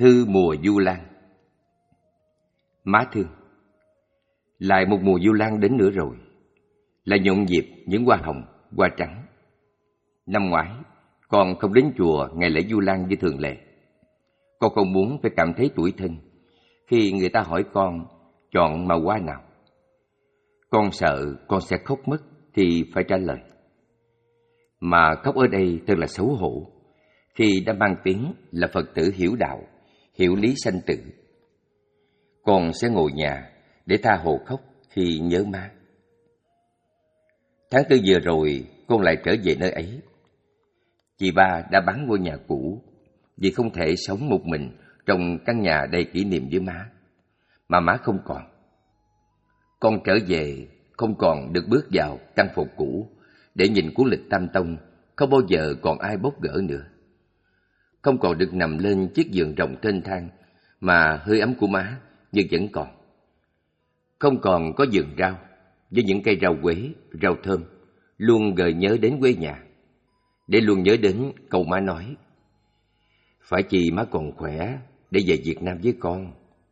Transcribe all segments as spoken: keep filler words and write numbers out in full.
Thư mùa du lan. Má thương, lại một mùa du lan đến nữa rồi, là nhộn nhịp những hoa hồng, hoa trắng. Năm ngoái, con không đến chùa ngày lễ du lan như thường lệ. Con không muốn phải cảm thấy tủi thân khi người ta hỏi con chọn màu hoa nào. Con sợ con sẽ khóc mất thì phải trả lời. Mà khóc ở đây thật là xấu hổ khi đã mang tiếng là Phật tử hiểu đạo, hiểu lý sanh tử. Con sẽ ngồi nhà để tha hồ khóc khi nhớ má. Tháng tư vừa rồi con lại trở về nơi ấy. Chị ba đã bán ngôi nhà cũ vì không thể sống một mình trong căn nhà đầy kỷ niệm với má, mà má không còn. Con trở về không còn được bước vào căn phòng cũ để nhìn cuốn lịch Tam Tông, không bao giờ còn ai bóc gỡ nữa. Không còn được nằm lên chiếc giường rộng thênh thang mà hơi ấm của má như vẫn còn. Không còn có vườn rau với những cây rau quế, rau thơm luôn gợi nhớ đến quê nhà, để luôn nhớ đến câu má nói: phải chi má còn khỏe để về Việt Nam với con.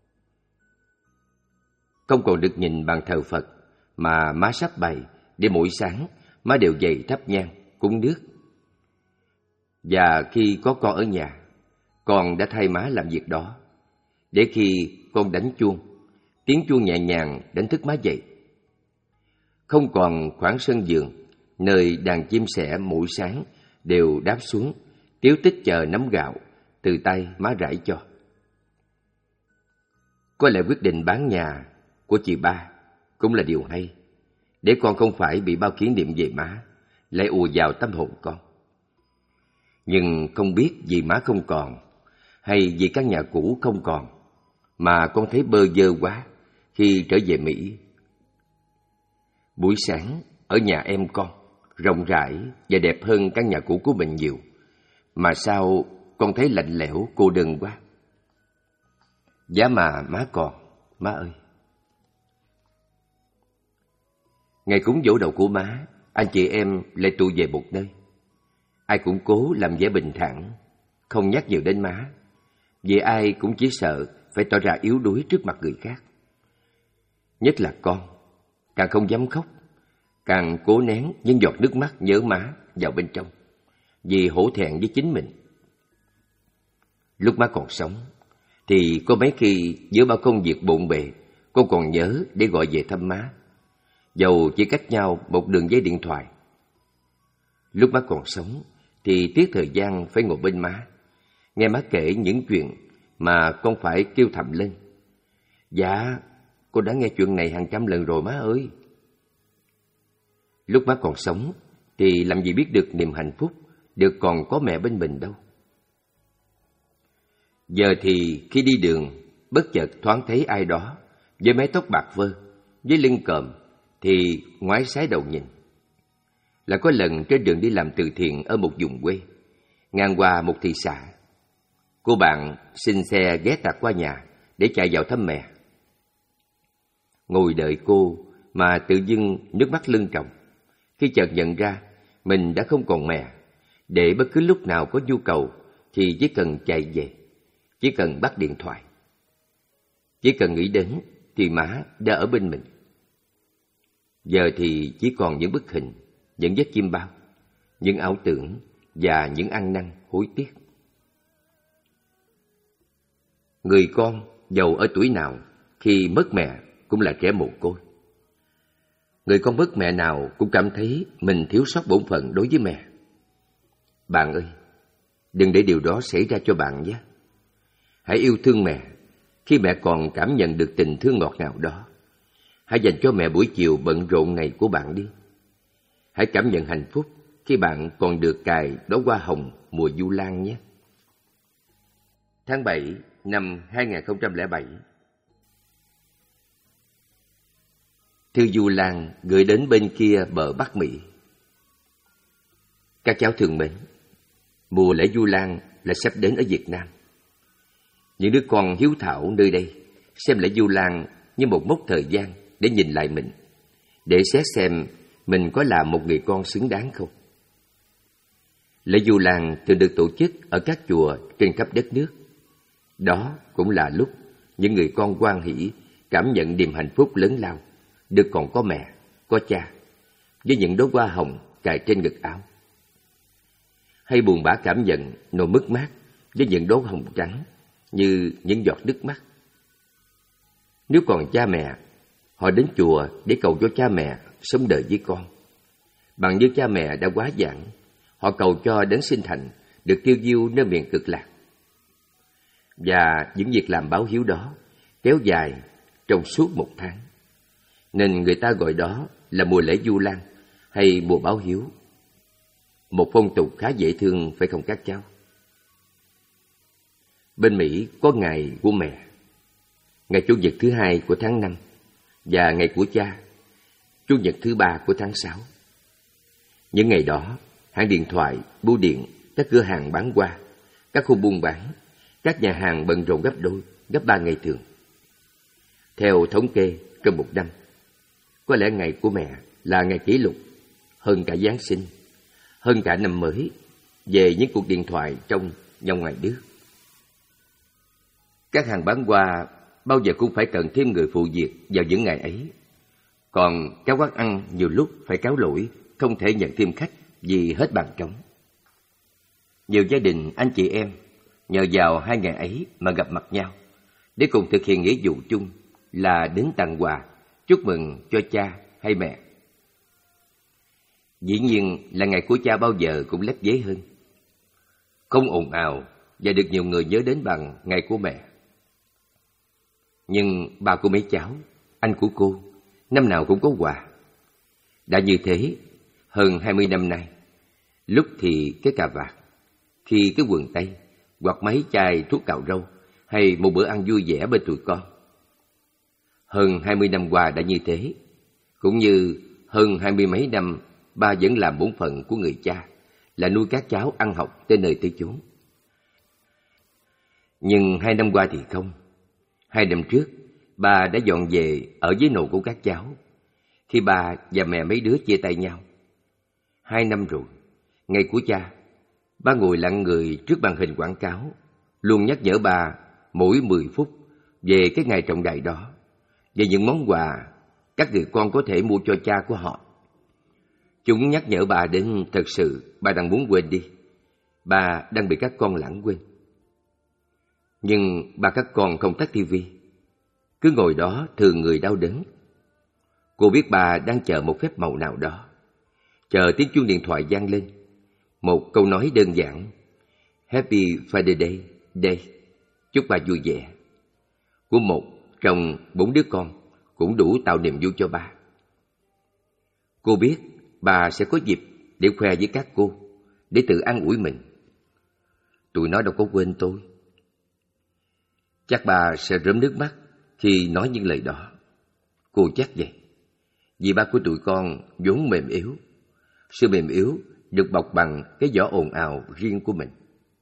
Không còn được nhìn bàn thờ Phật mà má sắp bày để mỗi sáng má đều dậy thắp nhang cúng nước. Và khi có con ở nhà, con đã thay má làm việc đó, để khi con đánh chuông, tiếng chuông nhẹ nhàng đánh thức má dậy. Không còn khoảng sân vườn nơi đàn chim sẻ mỗi sáng đều đáp xuống tíu tích chờ nắm gạo từ tay má rải cho. Có lẽ quyết định bán nhà của chị ba cũng là điều hay, để con không phải bị bao kỷ niệm về má lại ùa vào tâm hồn con. Nhưng không biết vì má không còn hay vì căn nhà cũ không còn mà con thấy bơ vơ quá khi trở về Mỹ. Buổi sáng ở nhà em con rộng rãi và đẹp hơn căn nhà cũ của mình nhiều, mà sao con thấy lạnh lẽo cô đơn quá. Giá mà má còn, má ơi. Ngày cúng giỗ đầu của má, anh chị em lại tụ về một nơi. Ai cũng cố làm vẻ bình thản, không nhắc nhiều đến má, vì ai cũng chỉ sợ phải tỏ ra yếu đuối trước mặt người khác. Nhất là con, càng không dám khóc, càng cố nén những giọt nước mắt nhớ má vào bên trong, vì hổ thẹn với chính mình. Lúc má còn sống, thì có mấy khi giữa bao công việc bộn bề, con còn nhớ để gọi về thăm má, dầu chỉ cách nhau một đường dây điện thoại. Lúc má còn sống, thì tiếc thời gian phải ngồi bên má, nghe má kể những chuyện mà con phải kêu thầm lên: dạ, con đã nghe chuyện này hàng trăm lần rồi má ơi. Lúc má còn sống, thì làm gì biết được niềm hạnh phúc được còn có mẹ bên mình đâu. Giờ thì khi đi đường, bất chợt thoáng thấy ai đó với mái tóc bạc phơ, với lưng còm, thì ngoái sái đầu nhìn. Là có lần trên đường đi làm từ thiện ở một vùng quê, ngang qua một thị xã, cô bạn xin xe ghé tạt qua nhà để chạy vào thăm mẹ. Ngồi đợi cô mà tự dưng nước mắt lưng tròng, khi chợt nhận ra mình đã không còn mẹ, để bất cứ lúc nào có nhu cầu thì chỉ cần chạy về, chỉ cần bắt điện thoại, chỉ cần nghĩ đến thì má đã ở bên mình. Giờ thì chỉ còn những bức hình, những vết chim bao, những ảo tưởng và những ăn năn hối tiếc. Người con dầu ở tuổi nào khi mất mẹ cũng là trẻ mồ côi. Người con mất mẹ nào cũng cảm thấy mình thiếu sót bổn phận đối với mẹ. Bạn ơi, đừng để điều đó xảy ra cho bạn nhé. Hãy yêu thương mẹ khi mẹ còn cảm nhận được tình thương ngọt ngào đó. Hãy dành cho mẹ buổi chiều bận rộn này của bạn đi. Hãy cảm nhận hạnh phúc khi bạn còn được cài đóa hoa hồng mùa du lan nhé. Tháng bảy năm hai nghìn không trăm lẻ bảy. Thư du lan gửi đến bên kia bờ Bắc Mỹ. Các cháu thương mến, mùa lễ du lan là sắp đến ở Việt Nam. Những đứa con hiếu thảo nơi đây xem lễ du lan như một mốc thời gian để nhìn lại mình, để xét xem mình có là một người con xứng đáng không. Lễ du lan thường được tổ chức ở các chùa trên khắp đất nước. Đó cũng là lúc những người con hoan hỷ cảm nhận niềm hạnh phúc lớn lao được còn có mẹ, có cha, với những đóa hoa hồng cài trên ngực áo. Hay buồn bã cảm nhận nỗi mất mát với những đóa hồng trắng như những giọt nước mắt. Nếu còn cha mẹ, họ đến chùa để cầu cho cha mẹ sống đời với con. Bằng như cha mẹ đã quá giảng, họ cầu cho đến sinh thành được tiêu diêu nơi miền cực lạc. Và những việc làm báo hiếu đó kéo dài trong suốt một tháng, nên người ta gọi đó là mùa lễ Vu Lan hay mùa báo hiếu. Một phong tục khá dễ thương phải không các cháu? Bên Mỹ có ngày của mẹ, ngày Chủ nhật thứ hai của tháng năm và ngày của cha, Chủ nhật thứ ba của tháng sáu. Những ngày đó, hãng điện thoại, bưu điện, các cửa hàng bán hoa, các khu buôn bán, các nhà hàng bận rộn gấp đôi, gấp ba ngày thường. Theo thống kê trong một năm, có lẽ ngày của mẹ là ngày kỷ lục, hơn cả Giáng sinh, hơn cả năm mới, về những cuộc điện thoại trong và ngoài nước. Các hàng bán hoa bao giờ cũng phải cần thêm người phụ việc vào những ngày ấy. Còn các quán ăn nhiều lúc phải cáo lỗi, không thể nhận thêm khách vì hết bàn trống. Nhiều gia đình anh chị em nhờ vào hai ngày ấy mà gặp mặt nhau để cùng thực hiện nghĩa vụ chung là đến tặng quà chúc mừng cho cha hay mẹ. Dĩ nhiên là ngày của cha bao giờ cũng lép vế hơn, không ồn ào và được nhiều người nhớ đến bằng ngày của mẹ. Nhưng ba của mấy cháu, anh của cô, năm nào cũng có quà. Đã như thế, hơn hai mươi năm nay, lúc thì cái cà vạt, khi cái quần tây, hoặc mấy chai thuốc cạo râu, hay một bữa ăn vui vẻ bên tụi con. Hơn hai mươi năm qua đã như thế, cũng như hơn hai mươi mấy năm ba vẫn làm bổn phận của người cha, là nuôi các cháu ăn học tới nơi tới chốn. Nhưng hai năm qua thì không. Hai năm trước, ba đã dọn về ở với nội của các cháu, khi ba và mẹ mấy đứa chia tay nhau. Hai năm rồi, ngày của cha, ba ngồi lặng người trước màn hình quảng cáo, luôn nhắc nhở ba mỗi mười phút về cái ngày trọng đại đó, về những món quà các người con có thể mua cho cha của họ. Chúng nhắc nhở bà đến thật sự bà đang muốn quên đi. Bà đang bị các con lãng quên. Nhưng ba các con không tắt tivi, cứ ngồi đó thường người đau đớn. Cô biết bà đang chờ một phép màu nào đó, chờ tiếng chuông điện thoại vang lên, một câu nói đơn giản: Happy Father's Day, Day, chúc bà vui vẻ, của một trong bốn đứa con, cũng đủ tạo niềm vui cho bà. Cô biết bà sẽ có dịp để khoe với các cô, để tự an ủi mình. Tụi nó đâu có quên tôi. Chắc bà sẽ rớm nước mắt khi nói những lời đó. Cô chắc vậy. Vì ba của tụi con vốn mềm yếu. Sự mềm yếu được bọc bằng cái vỏ ồn ào riêng của mình.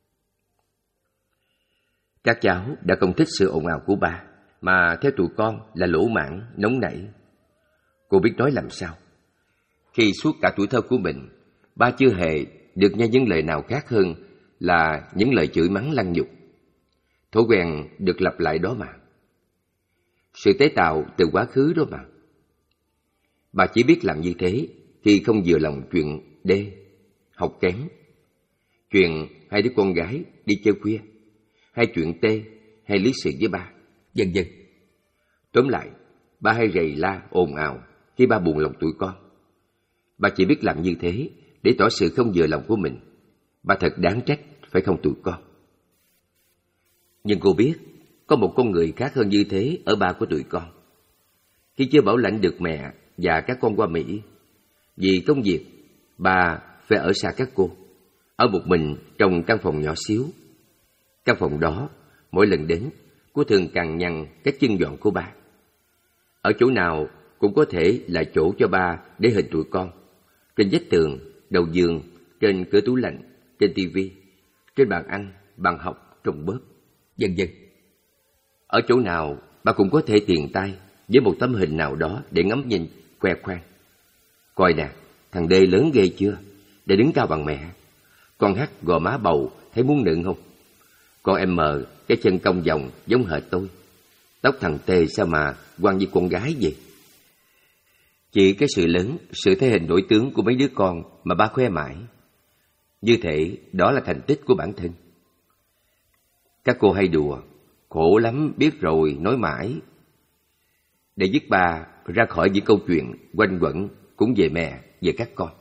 Các cháu đã không thích sự ồn ào của ba, mà theo tụi con là lỗ mãng, nóng nảy. Cô biết nói làm sao. Khi suốt cả tuổi thơ của mình, ba chưa hề được nghe những lời nào khác hơn là những lời chửi mắng lăng nhục. Thói quen được lặp lại đó mà. Sự tế tạo từ quá khứ đó mà. Bà chỉ biết làm như thế khi không vừa lòng chuyện D, học kém, chuyện hai đứa con gái đi chơi khuya, hay chuyện T, hay lý sự với ba, vân vân. Tóm lại, ba hay rầy la ồn ào khi ba buồn lòng tụi con. Bà chỉ biết làm như thế để tỏ sự không vừa lòng của mình. Bà thật đáng trách, phải không tụi con? Nhưng cô biết, có một con người khác hơn như thế ở ba của tụi con. Khi chưa bảo lãnh được mẹ và các con qua Mỹ, vì công việc, bà phải ở xa các cô, ở một mình trong căn phòng nhỏ xíu. Căn phòng đó, mỗi lần đến, cô thường cằn nhằn cái chân dọn của ba. Ở chỗ nào cũng có thể là chỗ cho ba để hình tụi con. Trên vách tường, đầu giường, trên cửa tủ lạnh, trên tivi, trên bàn ăn, bàn học, trong bếp, vân vân. Ở chỗ nào ba cũng có thể tiền tay với một tấm hình nào đó để ngắm nhìn, khoe khoang. Coi nè, thằng D lớn ghê chưa, để đứng cao bằng mẹ. Con H gò má bầu, thấy muốn nựng không? Con M, cái chân cong vòng giống hệt tôi. Tóc thằng Tê sao mà quăng như con gái vậy? Chỉ cái sự lớn, sự thể hình nổi tướng của mấy đứa con mà ba khoe mãi. Như thể đó là thành tích của bản thân. Các cô hay đùa, khổ lắm biết rồi nói mãi. Để dứt ba ra khỏi những câu chuyện quanh quẩn cũng về mẹ, về các con.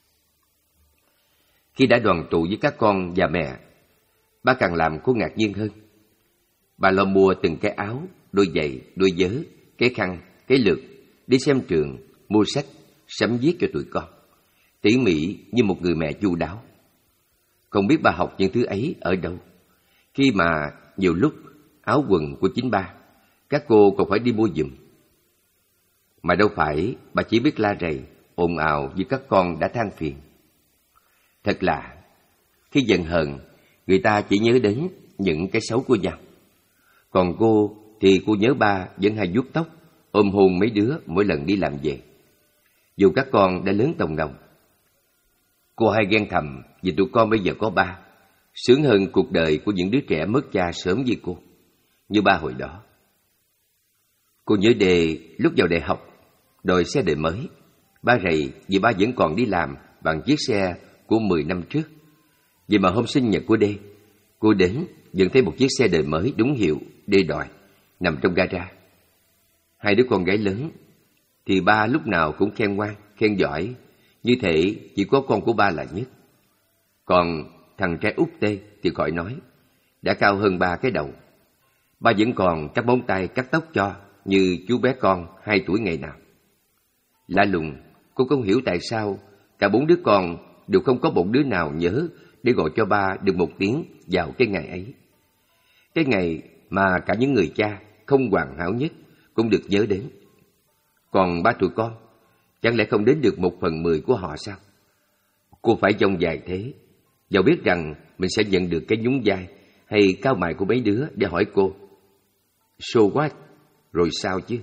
Khi đã đoàn tụ với các con và mẹ, ba càng làm cô ngạc nhiên hơn. Bà lo mua từng cái áo, đôi giày, đôi vớ, cái khăn, cái lược, đi xem trường, mua sách, sắm viết cho tụi con, tỉ mỉ như một người mẹ chu đáo. Không biết bà học những thứ ấy ở đâu, khi mà nhiều lúc áo quần của chính ba, các cô còn phải đi mua giùm. Mà đâu phải bà chỉ biết la rầy, ồn ào như các con đã than phiền. Thật lạ, khi giận hờn, người ta chỉ nhớ đến những cái xấu của nhau. Còn cô thì cô nhớ ba vẫn hay vuốt tóc, ôm hôn mấy đứa mỗi lần đi làm về. Dù các con đã lớn tòng ngồng, cô hay ghen thầm vì tụi con bây giờ có ba, sướng hơn cuộc đời của những đứa trẻ mất cha sớm như cô, như ba hồi đó. Cô nhớ Đề lúc vào đại học, đòi xe đời mới. Ba rầy vì ba vẫn còn đi làm bằng chiếc xe của mười năm trước. Vì mà hôm sinh nhật của Đê, cô đến vẫn thấy một chiếc xe đời mới đúng hiệu Đê đòi, nằm trong gara. Hai đứa con gái lớn thì ba lúc nào cũng khen ngoan, khen giỏi, như thể chỉ có con của ba là nhất. Còn thằng trai út Tê thì khỏi nói, đã cao hơn ba cái đầu. Ba vẫn còn cắt móng tay cắt tóc cho như chú bé con hai tuổi ngày nào. Lạ lùng, cô không hiểu tại sao cả bốn đứa con đều không có một đứa nào nhớ để gọi cho ba được một tiếng vào cái ngày ấy. Cái ngày mà cả những người cha không hoàn hảo nhất cũng được nhớ đến. Còn ba tụi con, chẳng lẽ không đến được một phần mười của họ sao? Cô phải dông dài thế, dẫu biết rằng mình sẽ nhận được cái nhún vai hay cao mày của mấy đứa để hỏi cô, so what? Rồi sao chứ?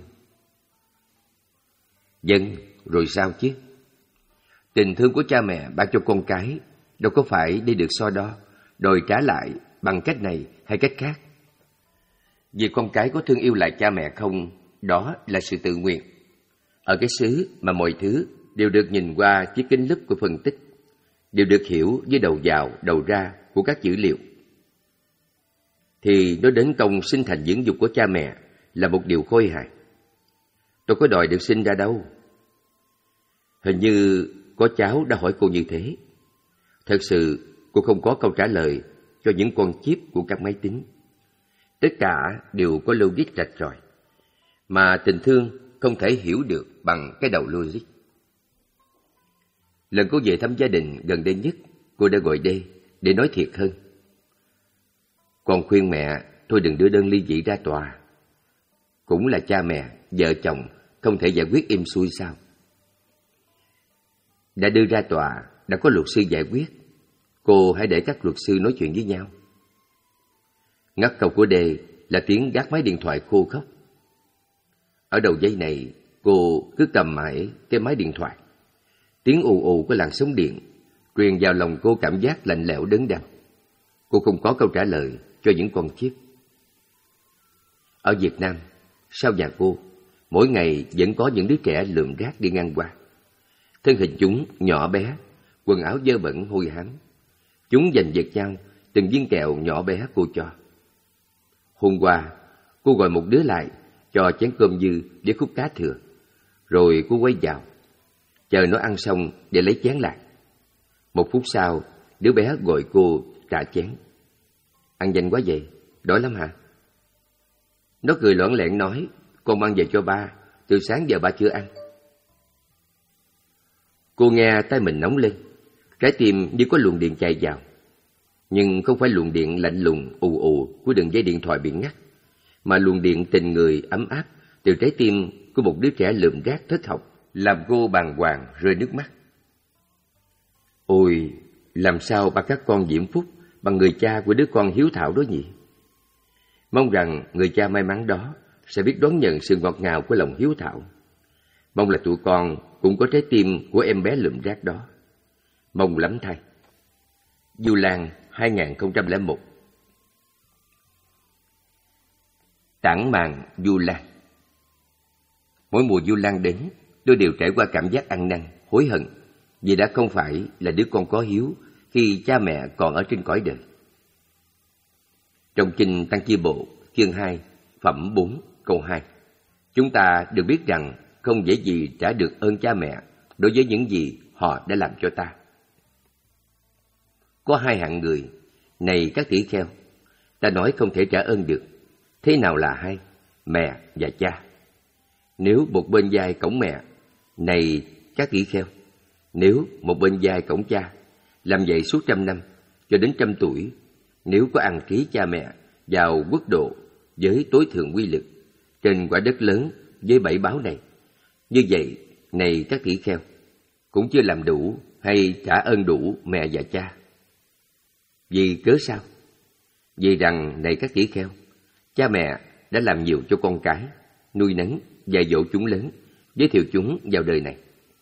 Dân, rồi sao chứ? Tình thương của cha mẹ ban cho con cái đâu có phải để được so đo, đòi trả lại bằng cách này hay cách khác. Vì con cái có thương yêu lại cha mẹ không, đó là sự tự nguyện. Ở cái xứ mà mọi thứ đều được nhìn qua chiếc kính lúp của phân tích, đều được hiểu với đầu vào, đầu ra của các dữ liệu, thì nói đến công sinh thành dưỡng dục của cha mẹ là một điều khôi hài. Tôi có đòi được sinh ra đâu. Hình như có cháu đã hỏi cô như thế. Thật sự cô không có câu trả lời cho những con chip của các máy tính. Tất cả đều có logic rạch ròi, mà tình thương không thể hiểu được bằng cái đầu logic. Lần cô về thăm gia đình gần đây nhất, cô đã gọi Đê để nói thiệt hơn. Còn khuyên mẹ thôi đừng đưa đơn ly dị ra tòa. Cũng là cha mẹ, vợ chồng không thể giải quyết êm xuôi sao? Đã đưa ra tòa, đã có luật sư giải quyết. Cô hãy để các luật sư nói chuyện với nhau. Ngắt câu của Đê là tiếng gác máy điện thoại khô khóc. Ở đầu dây này, cô cứ cầm mãi cái máy điện thoại. Tiếng ù ù của làn sóng điện truyền vào lòng cô cảm giác lạnh lẽo đớn đau. Cô không có câu trả lời cho những con chip. Ở Việt Nam, sau nhà cô, mỗi ngày vẫn có những đứa trẻ lượm rác đi ngang qua. Thân hình chúng nhỏ bé, quần áo dơ bẩn hôi hám. Chúng giành giật nhau từng viên kẹo nhỏ bé cô cho. Hôm qua, cô gọi một đứa lại cho chén cơm dư với khúc cá thừa. Rồi cô quay vào, chờ nó ăn xong để lấy chén lại. Một phút sau, đứa bé gọi cô trả chén. Ăn nhanh quá vậy, đói lắm hả? Nó cười loảng loẻn nói, con mang về cho ba, từ sáng giờ ba chưa ăn. Cô nghe tay mình nóng lên, trái tim như có luồng điện chạy vào. Nhưng không phải luồng điện lạnh lùng ù ù của đường dây điện thoại bị ngắt, mà luồng điện tình người ấm áp từ trái tim của một đứa trẻ lượm rác thất học, làm cô bàng hoàng rơi nước mắt. Ôi, làm sao ba các con diễm phúc bằng người cha của đứa con hiếu thảo đó nhỉ? Mong rằng người cha may mắn đó sẽ biết đón nhận sự ngọt ngào của lòng hiếu thảo. Mong là tụi con cũng có trái tim của em bé lượm rác đó. Mong lắm thay. Du Lan hai không không một. Tản mạn Vu Lan. Mỗi mùa Vu Lan đến, tôi đều trải qua cảm giác ăn năn, hối hận vì đã không phải là đứa con có hiếu khi cha mẹ còn ở trên cõi đời. Trong kinh Tăng Chi Bộ, chương hai, phẩm bốn, câu hai, chúng ta được biết rằng không dễ gì trả được ơn cha mẹ đối với những gì họ đã làm cho ta. Có hai hạng người, này các tỷ kheo, ta nói không thể trả ơn được. Thế nào là hai? Mẹ và cha. Nếu một bên vai cõng mẹ, này các tỷ kheo, nếu một bên vai cõng cha, làm vậy suốt trăm năm, cho đến trăm tuổi, nếu có ăn ký cha mẹ vào quốc độ với tối thượng quy lực, trên quả đất lớn với bảy báo này, như vậy, này các tỷ kheo, cũng chưa làm đủ hay trả ơn đủ mẹ và cha. Vì cớ sao? Vì rằng, này các tỷ kheo, cha mẹ đã làm nhiều cho con cái, nuôi nấng, dạy dỗ chúng lớn, giới thiệu chúng vào đời này.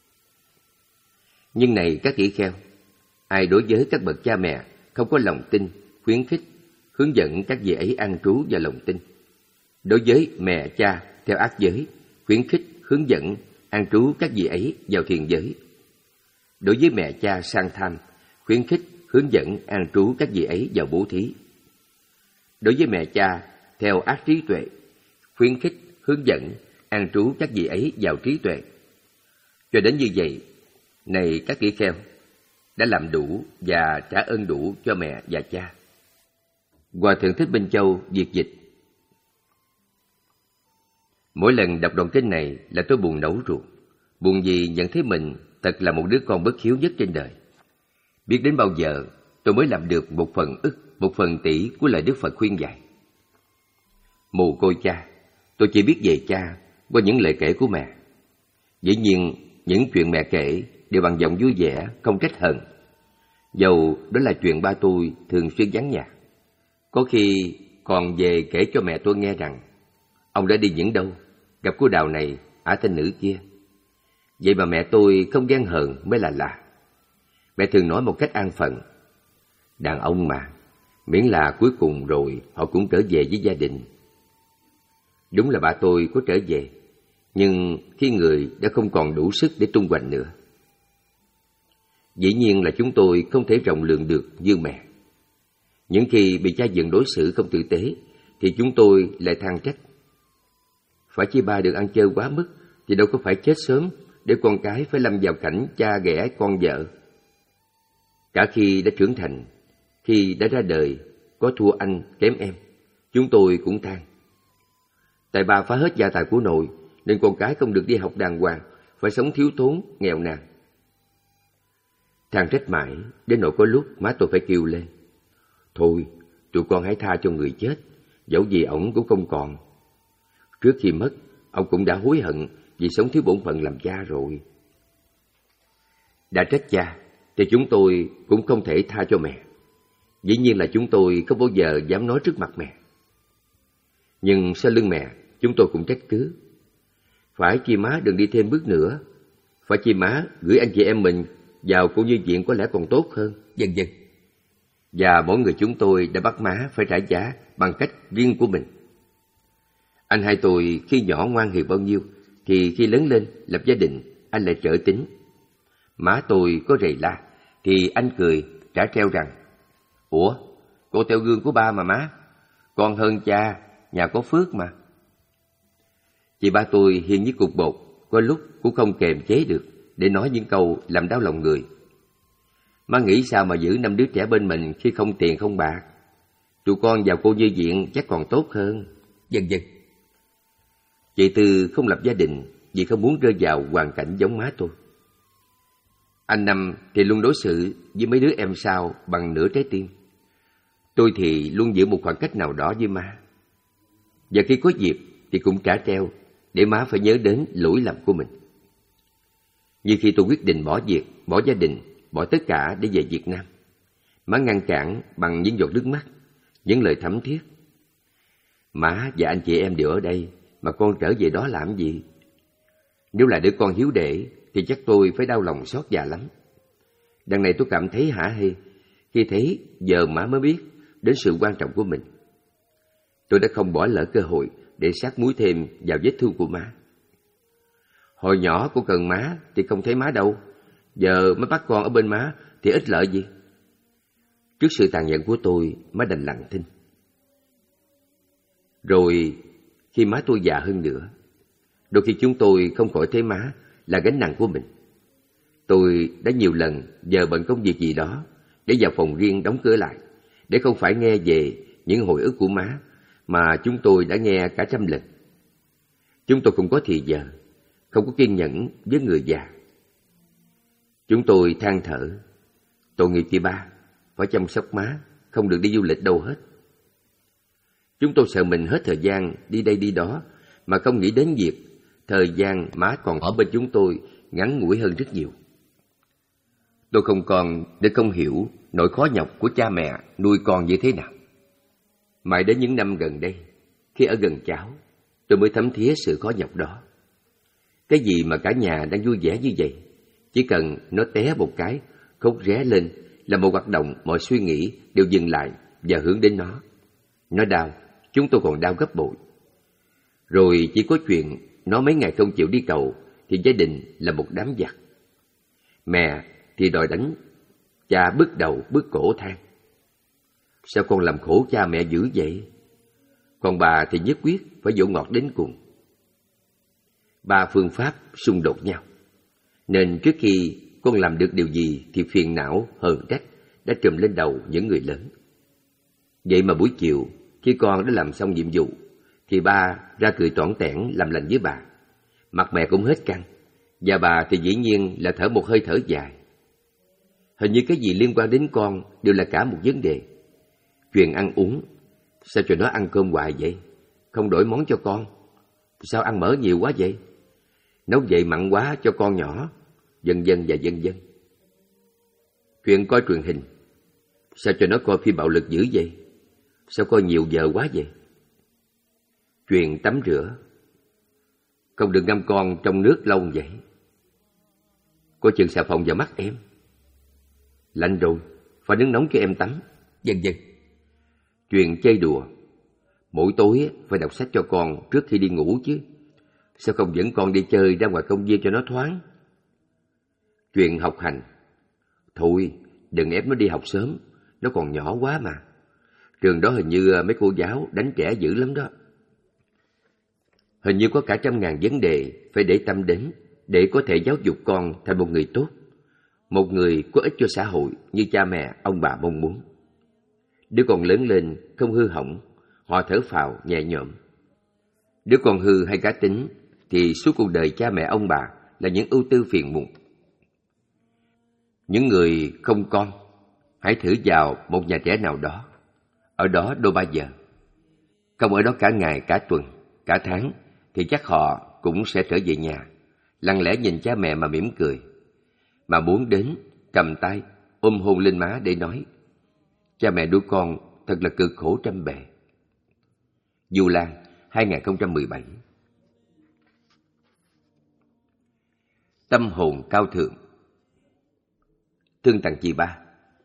Nhưng này các tỷ kheo, ai đối với các bậc cha mẹ không có lòng tin, khuyến khích, hướng dẫn các vị ấy an trú vào lòng tin. Đối với mẹ cha theo ác giới, khuyến khích, hướng dẫn, an trú các vị ấy vào thiện giới. Đối với mẹ cha sang tham, khuyến khích, hướng dẫn, an trú các vị ấy vào bố thí. Đối với mẹ cha theo ác trí tuệ, khuyến khích, hướng dẫn, an trú các vị ấy vào trí tuệ. Cho đến như vậy, này các tỷ kheo, đã làm đủ và trả ơn đủ cho mẹ và cha. Hòa Thượng Thích Minh Châu việt dịch. Mỗi lần đọc đoạn kinh này là tôi buồn nẫu ruột, buồn vì nhận thấy mình thật là một đứa con bất hiếu nhất trên đời. Biết đến bao giờ tôi mới làm được một phần ức, một phần tỷ của lời Đức Phật khuyên dạy. Mồ côi cha, tôi chỉ biết về cha qua những lời kể của mẹ. Dĩ nhiên, những chuyện mẹ kể đều bằng giọng vui vẻ, không trách hờn. Dầu đó là chuyện ba tôi thường xuyên vắng nhà. Có khi còn về kể cho mẹ tôi nghe rằng ông đã đi những đâu, gặp cô đào này, ả thanh nữ kia. Vậy mà mẹ tôi không ghen hờn mới là lạ. Mẹ thường nói một cách an phận, đàn ông mà, miễn là cuối cùng rồi họ cũng trở về với gia đình. Đúng là ba tôi có trở về, nhưng khi người đã không còn đủ sức để tung hoành nữa. Dĩ nhiên là chúng tôi không thể rộng lượng được như mẹ. Những khi bị cha dượng đối xử không tử tế, thì chúng tôi lại than trách. Phải chi ba được ăn chơi quá mức, thì đâu có phải chết sớm để con cái phải lâm vào cảnh cha ghẻ con vợ. Cả khi đã trưởng thành, khi đã ra đời, có thua anh, kém em, chúng tôi cũng than. Tại ba phá hết gia tài của nội, nên con cái không được đi học đàng hoàng, phải sống thiếu thốn, nghèo nàn. Than trách mãi, đến nỗi có lúc má tôi phải kêu lên. Thôi, tụi con hãy tha cho người chết, dẫu gì ổng cũng không còn. Trước khi mất, ông cũng đã hối hận vì sống thiếu bổn phận làm cha rồi. Đã trách cha, thì chúng tôi cũng không thể tha cho mẹ. Dĩ nhiên là chúng tôi không bao giờ dám nói trước mặt mẹ. Nhưng sau lưng mẹ, chúng tôi cũng trách cứ. Phải chi má đừng đi thêm bước nữa. Phải chi má gửi anh chị em mình vào cô nhi viện có lẽ còn tốt hơn, vân vân. Và mỗi người chúng tôi đã bắt má phải trả giá bằng cách riêng của mình. Anh hai tôi khi nhỏ ngoan hiền bao nhiêu, thì khi lớn lên lập gia đình, anh lại trở tính. Má tôi có rầy la, thì anh cười trả treo rằng, ủa, cô theo gương của ba mà má, con hơn cha, nhà có phước mà. Chị ba tôi hiền như cục bột, có lúc cũng không kềm chế được để nói những câu làm đau lòng người. Má nghĩ sao mà giữ năm đứa trẻ bên mình khi không tiền không bạc? Tụi con vào cô nhi viện chắc còn tốt hơn, vân vân. Chị Tư không lập gia đình vì không muốn rơi vào hoàn cảnh giống má tôi. Anh Năm thì luôn đối xử với mấy đứa em sau bằng nửa trái tim. Tôi thì luôn giữ một khoảng cách nào đó với má. Và khi có dịp thì cũng trả treo để má phải nhớ đến lỗi lầm của mình. Như khi tôi quyết định bỏ việc, bỏ gia đình, bỏ tất cả để về Việt Nam, má ngăn cản bằng những giọt nước mắt, những lời thắm thiết. Má và anh chị em đều ở đây, mà con trở về đó làm gì? Nếu là đứa con hiếu đệ thì chắc tôi phải đau lòng xót dạ lắm. Đằng này tôi cảm thấy hả hê khi thấy giờ má mới biết đến sự quan trọng của mình. Tôi đã không bỏ lỡ cơ hội để sát muối thêm vào vết thương của má. Hồi nhỏ cô cần má thì không thấy má đâu, giờ mới bắt con ở bên má thì ích lợi gì? Trước sự tàn nhẫn của tôi, má đành lặng thinh. Rồi khi má tôi già hơn nữa, đôi khi chúng tôi không khỏi thấy má là gánh nặng của mình. Tôi đã nhiều lần giờ bận công việc gì đó để vào phòng riêng đóng cửa lại, để không phải nghe về những hồi ức của má mà chúng tôi đã nghe cả trăm lần. Chúng tôi không có thì giờ, không có kiên nhẫn với người già. Chúng tôi than thở, tội nghiệp chị ba, phải chăm sóc má, không được đi du lịch đâu hết. Chúng tôi sợ mình hết thời gian đi đây đi đó, mà không nghĩ đến việc thời gian má còn ở bên chúng tôi ngắn ngủi hơn rất nhiều. Tôi không còn để không hiểu nỗi khó nhọc của cha mẹ nuôi con như thế nào. Mãi đến những năm gần đây, khi ở gần cháu, tôi mới thấm thía sự khó nhọc đó. Cái gì mà cả nhà đang vui vẻ như vậy, chỉ cần nó té một cái, khóc ré lên là một hoạt động mọi suy nghĩ đều dừng lại và hướng đến nó. Nó đau, chúng tôi còn đau gấp bội. Rồi chỉ có chuyện nó mấy ngày không chịu đi cầu thì gia đình là một đám giặc. Mẹ thì đòi đánh, cha bứt đầu bứt cổ than: sao con làm khổ cha mẹ dữ vậy? Còn bà thì nhất quyết phải dỗ ngọt đến cùng. Ba phương pháp xung đột nhau, nên trước khi con làm được điều gì thì phiền não, hờn trách đã trùm lên đầu những người lớn. Vậy mà buổi chiều, khi con đã làm xong nhiệm vụ, thì ba ra cười toản tẻn làm lành với bà. Mặt mẹ cũng hết căng, và bà thì dĩ nhiên là thở một hơi thở dài. Hình như cái gì liên quan đến con đều là cả một vấn đề. Chuyện ăn uống, sao cho nó ăn cơm hoài vậy? Không đổi món cho con. Sao ăn mỡ nhiều quá vậy? Nấu vậy mặn quá cho con nhỏ, vân vân và vân vân. Chuyện coi truyền hình, sao cho nó coi phim bạo lực dữ vậy? Sao coi nhiều giờ quá vậy? Chuyện tắm rửa, không được ngâm con trong nước lâu vậy. Coi chừng xà phòng vào mắt em. Lạnh rồi, phải nước nóng cho em tắm, vân vân. Chuyện chơi đùa, mỗi tối phải đọc sách cho con trước khi đi ngủ chứ. Sao không dẫn con đi chơi ra ngoài công viên cho nó thoáng? Chuyện học hành, thôi đừng ép nó đi học sớm, nó còn nhỏ quá mà. Trường đó hình như mấy cô giáo đánh trẻ dữ lắm đó. Hình như có cả trăm ngàn vấn đề phải để tâm đến để có thể giáo dục con thành một người tốt, một người có ích cho xã hội như cha mẹ, ông bà mong muốn. Đứa con lớn lên không hư hỏng, họ thở phào nhẹ nhõm. Đứa con hư hay cá tính thì suốt cuộc đời cha mẹ ông bà là những ưu tư phiền muộn. Những người không con, hãy thử vào một nhà trẻ nào đó, ở đó đôi ba giờ. Không ở đó cả ngày, cả tuần, cả tháng, thì chắc họ cũng sẽ trở về nhà, lặng lẽ nhìn cha mẹ mà mỉm cười. Mà muốn đến, cầm tay, ôm hôn lên má để nói: cha mẹ nuôi con thật là cực khổ trăm bề. Du Lan, hai không một bảy. Tâm hồn cao thượng. Thương tặng chị ba.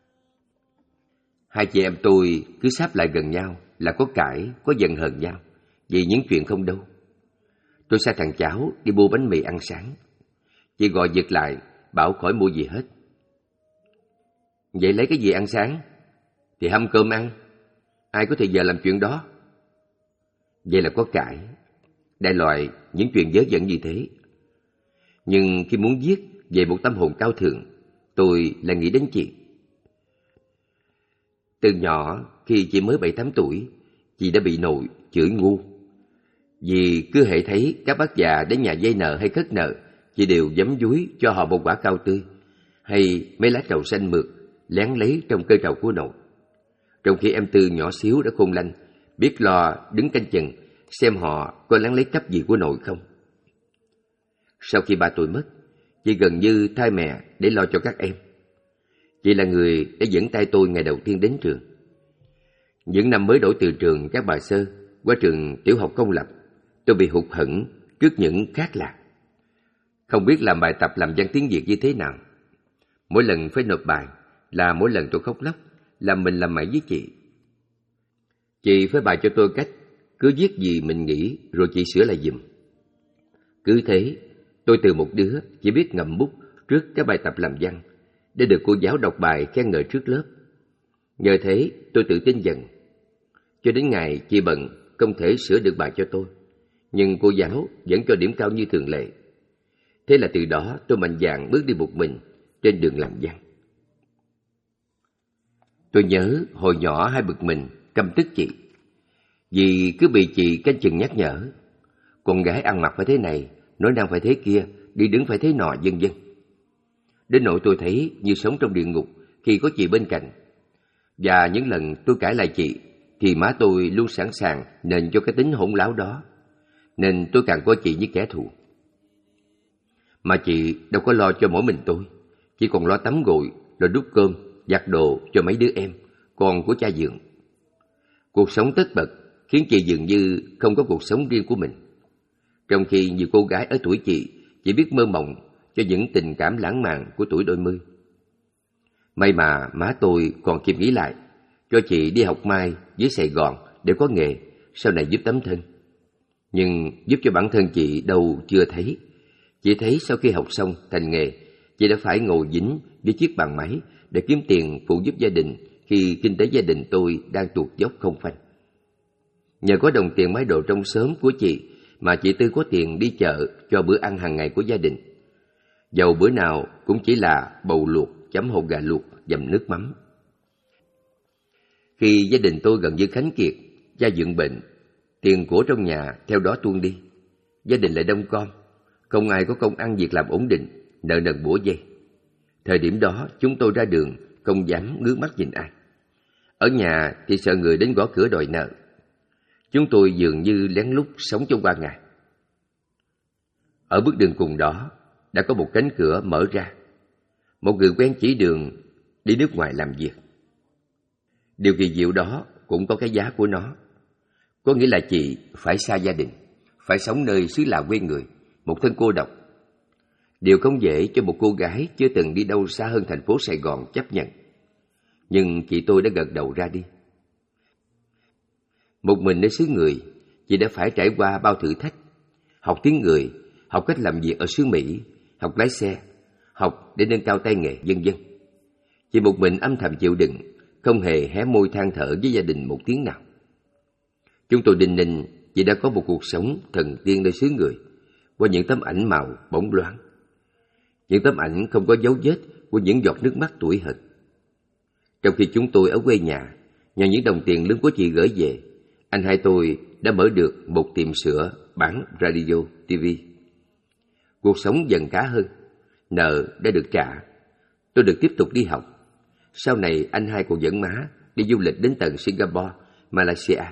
Hai chị em tôi cứ sáp lại gần nhau là có cãi, có giận hờn nhau vì những chuyện không đâu. Tôi sai thằng cháu đi mua bánh mì ăn sáng. Chị gọi giật lại, bảo khỏi mua gì hết. Vậy lấy cái gì ăn sáng? Thì hâm cơm ăn. Ai có thời giờ làm chuyện đó? Vậy là có cãi. Đại loại những chuyện dớ dẫn như thế. Nhưng khi muốn viết về một tâm hồn cao thượng, tôi lại nghĩ đến chị. Từ nhỏ, khi chị mới bảy tám tuổi, chị đã bị nội chửi ngu. Vì cứ hễ thấy các bác già đến nhà vay nợ hay khất nợ, chị đều giấm dúi cho họ một quả cao tươi hay mấy lá trầu xanh mượt lén lấy trong cây trầu của nội. Trong khi em Tư nhỏ xíu đã khôn lanh, biết lo đứng canh chừng xem họ có lén lấy cắp gì của nội không. Sau khi ba tôi mất, chị gần như thay mẹ để lo cho các em. Chị là người đã dẫn tay tôi ngày đầu tiên đến trường. Những năm mới đổi từ trường các bà Sơ qua trường tiểu học công lập, tôi bị hụt hẫng trước những khác lạ. Không biết làm bài tập làm văn tiếng Việt như thế nào. Mỗi lần phải nộp bài là mỗi lần tôi khóc lóc, làm mình làm mày với chị. Chị phải bài cho tôi cách cứ viết gì mình nghĩ rồi chị sửa lại giùm. Cứ thế, tôi từ một đứa chỉ biết ngậm bút trước các bài tập làm văn, để được cô giáo đọc bài khen ngợi trước lớp. Nhờ thế, tôi tự tin dần. Cho đến ngày chị bận không thể sửa được bài cho tôi, nhưng cô giáo vẫn cho điểm cao như thường lệ. Thế là từ đó tôi mạnh dạn bước đi một mình trên đường làm văn. Tôi nhớ hồi nhỏ hay bực mình, căm tức chị, vì cứ bị chị canh chừng nhắc nhở. Con gái ăn mặc phải thế này, nói năng phải thế kia, đi đứng phải thế nọ, vân vân. Đến nỗi tôi thấy như sống trong địa ngục khi có chị bên cạnh. Và những lần tôi cãi lại chị, thì má tôi luôn sẵn sàng nền cho cái tính hỗn láo đó, nên tôi càng coi chị như kẻ thù. Mà chị đâu có lo cho mỗi mình tôi, chỉ còn lo tắm gội, lo đút cơm, giặt đồ cho mấy đứa em, con của cha dượng. Cuộc sống tất bật khiến chị dường như không có cuộc sống riêng của mình, trong khi nhiều cô gái ở tuổi chị chỉ biết mơ mộng cho những tình cảm lãng mạn của tuổi đôi mươi. May mà má tôi còn kịp nghĩ lại, cho chị đi học mai dưới Sài Gòn để có nghề, sau này giúp tấm thân. Nhưng giúp cho bản thân chị đâu chưa thấy. Chỉ thấy sau khi học xong thành nghề, chị đã phải ngồi dính với chiếc bàn máy để kiếm tiền phụ giúp gia đình khi kinh tế gia đình tôi đang tuột dốc không phanh. Nhờ có đồng tiền máy đồ trong xóm của chị mà chị Tư có tiền đi chợ cho bữa ăn hàng ngày của gia đình. Dầu bữa nào cũng chỉ là bầu luộc chấm hột gà luộc dầm nước mắm. Khi gia đình tôi gần như khánh kiệt, cha dượng bệnh, tiền của trong nhà theo đó tuôn đi. Gia đình lại đông con, không ai có công ăn việc làm ổn định, nợ nần bủa vây. Thời điểm đó chúng tôi ra đường không dám ngước mắt nhìn ai. Ở nhà thì sợ người đến gõ cửa đòi nợ. Chúng tôi dường như lén lút sống trong qua ngày. Ở bước đường cùng đó đã có một cánh cửa mở ra. Một người quen chỉ đường đi nước ngoài làm việc. Điều kỳ diệu đó cũng có cái giá của nó. Có nghĩa là chị phải xa gia đình, phải sống nơi xứ lạ quê người, một thân cô độc. Điều không dễ cho một cô gái chưa từng đi đâu xa hơn thành phố Sài Gòn chấp nhận. Nhưng chị tôi đã gật đầu ra đi. Một mình nơi xứ người, chị đã phải trải qua bao thử thách. Học tiếng người, học cách làm việc ở xứ Mỹ, học lái xe, học để nâng cao tay nghề, vân vân. Chị một mình âm thầm chịu đựng, không hề hé môi than thở với gia đình một tiếng nào. Chúng tôi đinh ninh chị đã có một cuộc sống thần tiên nơi xứ người, qua những tấm ảnh màu bóng loáng. Những tấm ảnh không có dấu vết của những giọt nước mắt tủi hận. Trong khi chúng tôi ở quê nhà, nhờ những đồng tiền lương của chị gửi về, anh hai tôi đã mở được một tiệm sữa bán radio, ti vi. Cuộc sống dần khá hơn, nợ đã được trả. Tôi được tiếp tục đi học. Sau này anh hai còn dẫn má đi du lịch đến tận Singapore, Malaysia.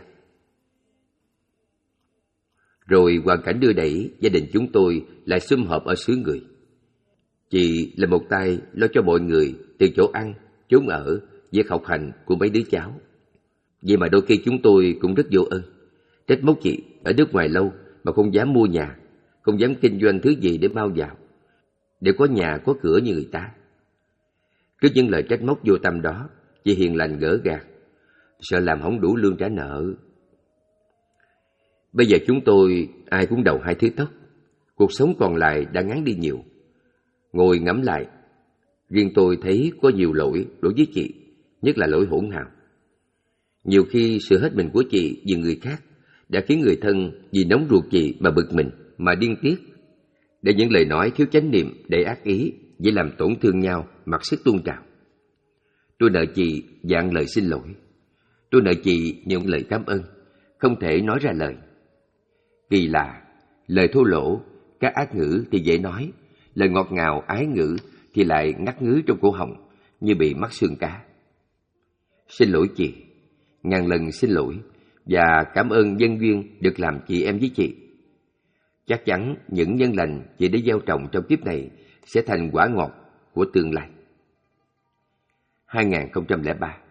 Rồi hoàn cảnh đưa đẩy, gia đình chúng tôi lại sum họp ở xứ người. Chị là một tay lo cho mọi người từ chỗ ăn, chốn ở, việc học hành của mấy đứa cháu. Vậy mà đôi khi chúng tôi cũng rất vô ơn, trách móc chị ở nước ngoài lâu mà không dám mua nhà, không dám kinh doanh thứ gì để mau vào, để có nhà có cửa như người ta. Trước những lời trách móc vô tâm đó, chị hiền lành gỡ gạc, sợ làm không đủ lương trả nợ. Bây giờ chúng tôi ai cũng đầu hai thứ tóc, cuộc sống còn lại đã ngắn đi nhiều. Ngồi ngẫm lại, riêng tôi thấy có nhiều lỗi đối với chị, nhất là lỗi hỗn hào. Nhiều khi sự hết mình của chị vì người khác đã khiến người thân vì nóng ruột chị mà bực mình, mà điên tiết, để những lời nói thiếu chánh niệm đầy ác ý dễ làm tổn thương nhau mặc sức tuôn trào. Tôi nợ chị vạn lời xin lỗi. Tôi nợ chị những lời cảm ơn không thể nói ra lời. Kỳ lạ, lời thô lỗ, các ác ngữ thì dễ nói, lời ngọt ngào ái ngữ thì lại ngắt ngứ trong cổ họng như bị mắc xương cá. Xin lỗi chị, ngàn lần xin lỗi, và cảm ơn nhân duyên được làm chị em với chị. Chắc chắn những nhân lành chị đã gieo trồng trong kiếp này sẽ thành quả ngọt của tương lai. hai không không ba